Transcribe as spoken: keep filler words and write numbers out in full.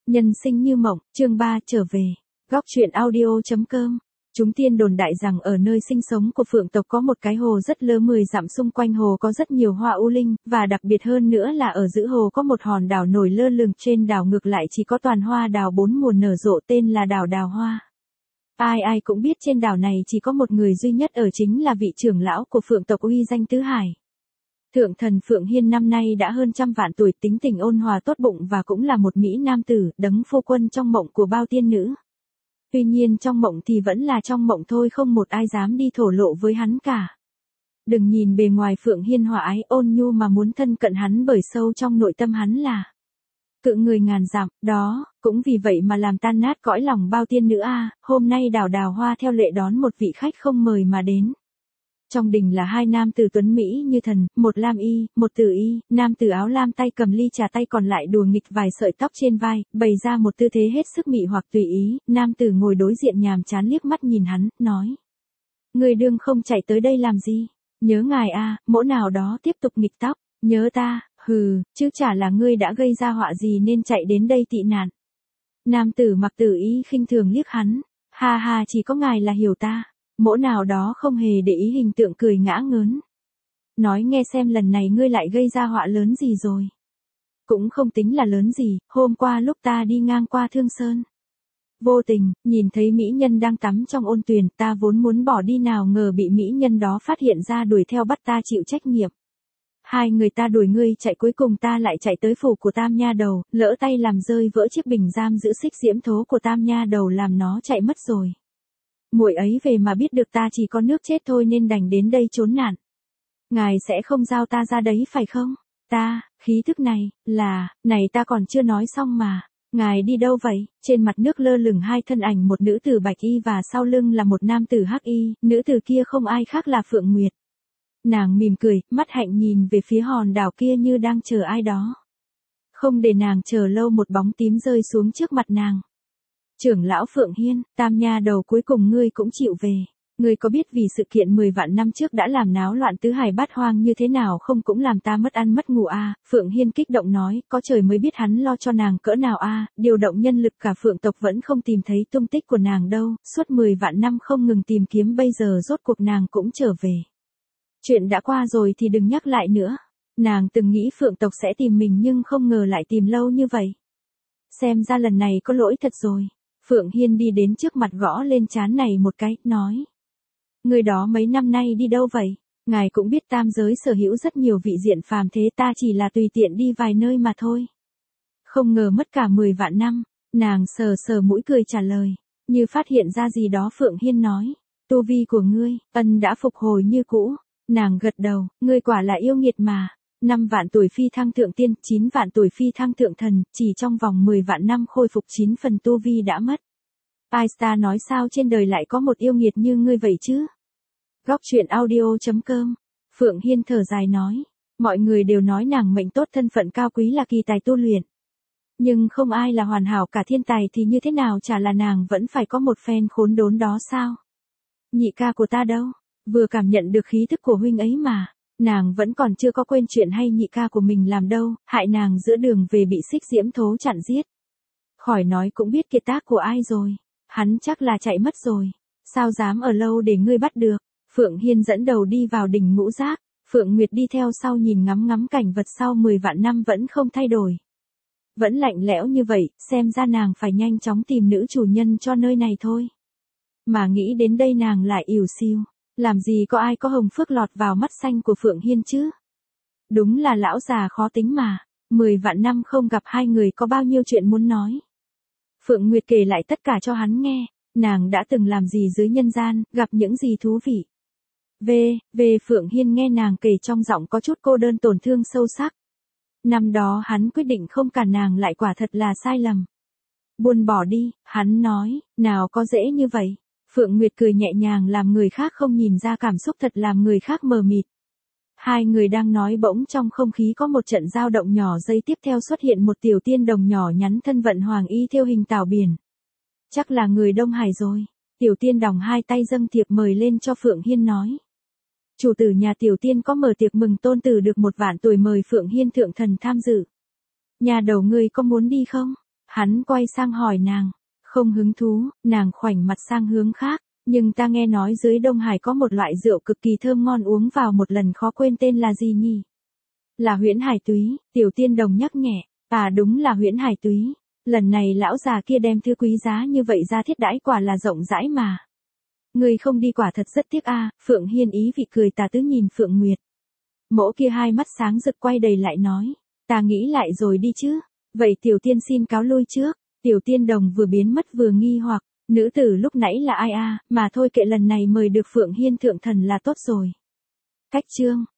Nhân sinh như mộng, chương ba trở về. Góc truyện audio.com. Chúng tiên đồn đại rằng ở nơi sinh sống của phượng tộc có một cái hồ rất lớn mười dặm, xung quanh hồ có rất nhiều hoa u linh, và đặc biệt hơn nữa là ở giữa hồ có một hòn đảo nổi lơ lửng, trên đảo ngược lại chỉ có toàn hoa đào bốn mùa nở rộ, tên là đảo Đào Hoa. Ai ai cũng biết trên đảo này chỉ có một người duy nhất ở, chính là vị trưởng lão của phượng tộc uy danh tứ hải. Thượng thần Phượng Hiên năm nay đã hơn trăm vạn tuổi, tính tình ôn hòa tốt bụng và cũng là một mỹ nam tử, đấng phu quân trong mộng của bao tiên nữ. Tuy nhiên trong mộng thì vẫn là trong mộng thôi, không một ai dám đi thổ lộ với hắn cả. Đừng nhìn bề ngoài Phượng Hiên hòa ái ôn nhu mà muốn thân cận hắn, bởi sâu trong nội tâm hắn là cự người ngàn dặm, đó, cũng vì vậy mà làm tan nát cõi lòng bao tiên nữ a. Hôm nay đảo Đào Hoa theo lệ đón một vị khách không mời mà đến. Trong đình là hai nam tử tuấn mỹ như thần, một lam y, một tử y, nam tử áo lam tay cầm ly trà, tay còn lại đùa nghịch vài sợi tóc trên vai, bày ra một tư thế hết sức mị hoặc tùy ý. Nam tử ngồi đối diện nhàm chán liếc mắt nhìn hắn, nói: Người đương không chạy tới đây làm gì? Nhớ ngài a. Mỗ nào đó tiếp tục nghịch tóc. Nhớ ta, hừ, chứ chả là ngươi đã gây ra họa gì nên chạy đến đây tị nạn. Nam tử mặc tử y khinh thường liếc hắn, ha ha, chỉ có ngài là hiểu ta. Mỗ nào đó không hề để ý hình tượng cười ngã ngớn. Nói nghe xem, lần này ngươi lại gây ra họa lớn gì rồi? Cũng không tính là lớn gì, hôm qua lúc ta đi ngang qua Thương Sơn, vô tình, nhìn thấy mỹ nhân đang tắm trong ôn tuyền, ta vốn muốn bỏ đi, nào ngờ bị mỹ nhân đó phát hiện ra đuổi theo bắt ta chịu trách nhiệm. Hai người ta đuổi ngươi chạy, cuối cùng ta lại chạy tới phủ của Tam Nha Đầu, lỡ tay làm rơi vỡ chiếc bình giam giữ xích diễm thố của Tam Nha Đầu, làm nó chạy mất rồi. Muội ấy về mà biết được ta chỉ có nước chết thôi nên đành đến đây trốn nạn. Ngài sẽ không giao ta ra đấy phải không? Ta, khí thức này, là, này ta còn chưa nói xong mà. Ngài đi đâu vậy? Trên mặt nước lơ lửng hai thân ảnh, một nữ tử bạch y và sau lưng là một nam tử hắc y, nữ tử kia không ai khác là Phượng Nguyệt. Nàng mỉm cười, mắt hạnh nhìn về phía hòn đảo kia như đang chờ ai đó. Không để nàng chờ lâu, một bóng tím rơi xuống trước mặt nàng. Trưởng lão Phượng Hiên, Tam Nha Đầu, cuối cùng ngươi cũng chịu về. Ngươi có biết vì sự kiện mười vạn năm trước đã làm náo loạn tứ hải bát hoang như thế nào không? Cũng làm ta mất ăn mất ngủ a. À. Phượng Hiên kích động nói, có trời mới biết hắn lo cho nàng cỡ nào a. À. Điều động nhân lực cả phượng tộc vẫn không tìm thấy tung tích của nàng đâu, suốt mười vạn năm không ngừng tìm kiếm, bây giờ rốt cuộc nàng cũng trở về. Chuyện đã qua rồi thì đừng nhắc lại nữa. Nàng từng nghĩ phượng tộc sẽ tìm mình nhưng không ngờ lại tìm lâu như vậy. Xem ra lần này có lỗi thật rồi. Phượng Hiên đi đến trước mặt gõ lên trán này một cái, nói: Người đó mấy năm nay đi đâu vậy? Ngài cũng biết tam giới sở hữu rất nhiều vị diện phàm thế, ta chỉ là tùy tiện đi vài nơi mà thôi. Không ngờ mất cả mười vạn năm. Nàng sờ sờ mũi cười trả lời, như phát hiện ra gì đó. Phượng Hiên nói: Tu vi của ngươi, ân đã phục hồi như cũ. Nàng gật đầu, ngươi quả là yêu nghiệt mà. Năm vạn tuổi phi thăng thượng tiên, chín vạn tuổi phi thăng thượng thần, chỉ trong vòng mười vạn năm khôi phục chín phần tu vi đã mất. Ai ta nói sao trên đời lại có một yêu nghiệt như ngươi vậy chứ? Góc truyện audio.com. Phượng Hiên thở dài nói, mọi người đều nói nàng mệnh tốt, thân phận cao quý, là kỳ tài tu luyện. Nhưng không ai là hoàn hảo cả, thiên tài thì như thế nào, chả là nàng vẫn phải có một phen khốn đốn đó sao? Nhị ca của ta đâu? Vừa cảm nhận được khí thức của huynh ấy mà. Nàng vẫn còn chưa có quên chuyện hay nhị ca của mình làm đâu, hại nàng giữa đường về bị xích diễm thố chặn giết. Khỏi nói cũng biết kiệt tác của ai rồi. Hắn chắc là chạy mất rồi. Sao dám ở lâu để ngươi bắt được? Phượng Hiên dẫn đầu đi vào đỉnh ngũ giác. Phượng Nguyệt đi theo sau nhìn ngắm ngắm cảnh vật sau mười vạn năm vẫn không thay đổi. Vẫn lạnh lẽo như vậy, xem ra nàng phải nhanh chóng tìm nữ chủ nhân cho nơi này thôi. Mà nghĩ đến đây nàng lại ỉu xìu. Làm gì có ai có hồng phước lọt vào mắt xanh của Phượng Hiên chứ? Đúng là lão già khó tính mà. Mười vạn năm không gặp, hai người có bao nhiêu chuyện muốn nói. Phượng Nguyệt kể lại tất cả cho hắn nghe. Nàng đã từng làm gì dưới nhân gian, gặp những gì thú vị. Về, về Phượng Hiên nghe nàng kể trong giọng có chút cô đơn tổn thương sâu sắc. Năm đó hắn quyết định không cản nàng lại, quả thật là sai lầm. Buông bỏ đi, hắn nói, nào có dễ như vậy. Phượng Nguyệt cười nhẹ nhàng làm người khác không nhìn ra cảm xúc, thật làm người khác mờ mịt. Hai người đang nói bỗng trong không khí có một trận dao động nhỏ, giây tiếp theo xuất hiện một tiểu tiên đồng nhỏ nhắn, thân vận hoàng y thêu hình tảo biển. Chắc là người Đông Hải rồi. Tiểu tiên đồng hai tay dâng thiệp mời lên cho Phượng Hiên nói. Chủ tử nhà tiểu tiên có mở tiệc mừng tôn tử được một vạn tuổi, mời Phượng Hiên thượng thần tham dự. Nhà đầu ngươi có muốn đi không? Hắn quay sang hỏi nàng. Không hứng thú, nàng khoảnh mặt sang hướng khác. Nhưng ta nghe nói dưới Đông Hải có một loại rượu cực kỳ thơm ngon uống vào một lần khó quên, tên là gì nhỉ? Là huyễn hải túy, Tiểu Tiên Đồng nhắc nhẹ. À đúng là huyễn hải túy. Lần này lão già kia đem thứ quý giá như vậy ra thiết đãi, quả là rộng rãi mà. Người không đi quả thật rất tiếc a. À. Phượng Hiên ý vị cười tà tứ nhìn Phượng Nguyệt. Mỗ kia hai mắt sáng rực quay đầy lại nói. Ta nghĩ lại rồi đi chứ. Vậy Tiểu Tiên xin cáo lui trước. Tiểu Tiên Đồng vừa biến mất vừa nghi hoặc. Nữ tử lúc nãy là ai a? À, mà thôi kệ, lần này mời được Phượng Hiên thượng thần là tốt rồi. Cách chương